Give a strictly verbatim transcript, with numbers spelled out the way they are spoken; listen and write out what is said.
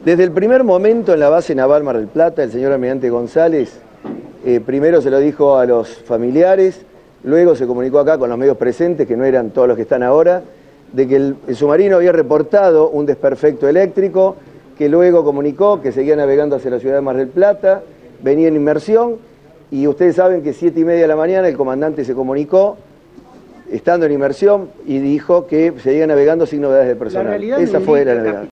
Desde el primer momento en la base naval Mar del Plata, el señor almirante González eh, primero se lo dijo a los familiares, luego se comunicó acá con los medios presentes, que no eran todos los que están ahora, de que el, el submarino había reportado un desperfecto eléctrico, que luego comunicó que seguía navegando hacia la ciudad de Mar del Plata, venía en inmersión, y ustedes saben que siete y media de la mañana el comandante se comunicó, estando en inmersión, y dijo que seguía navegando sin novedades de personal. Esa fue la novedad.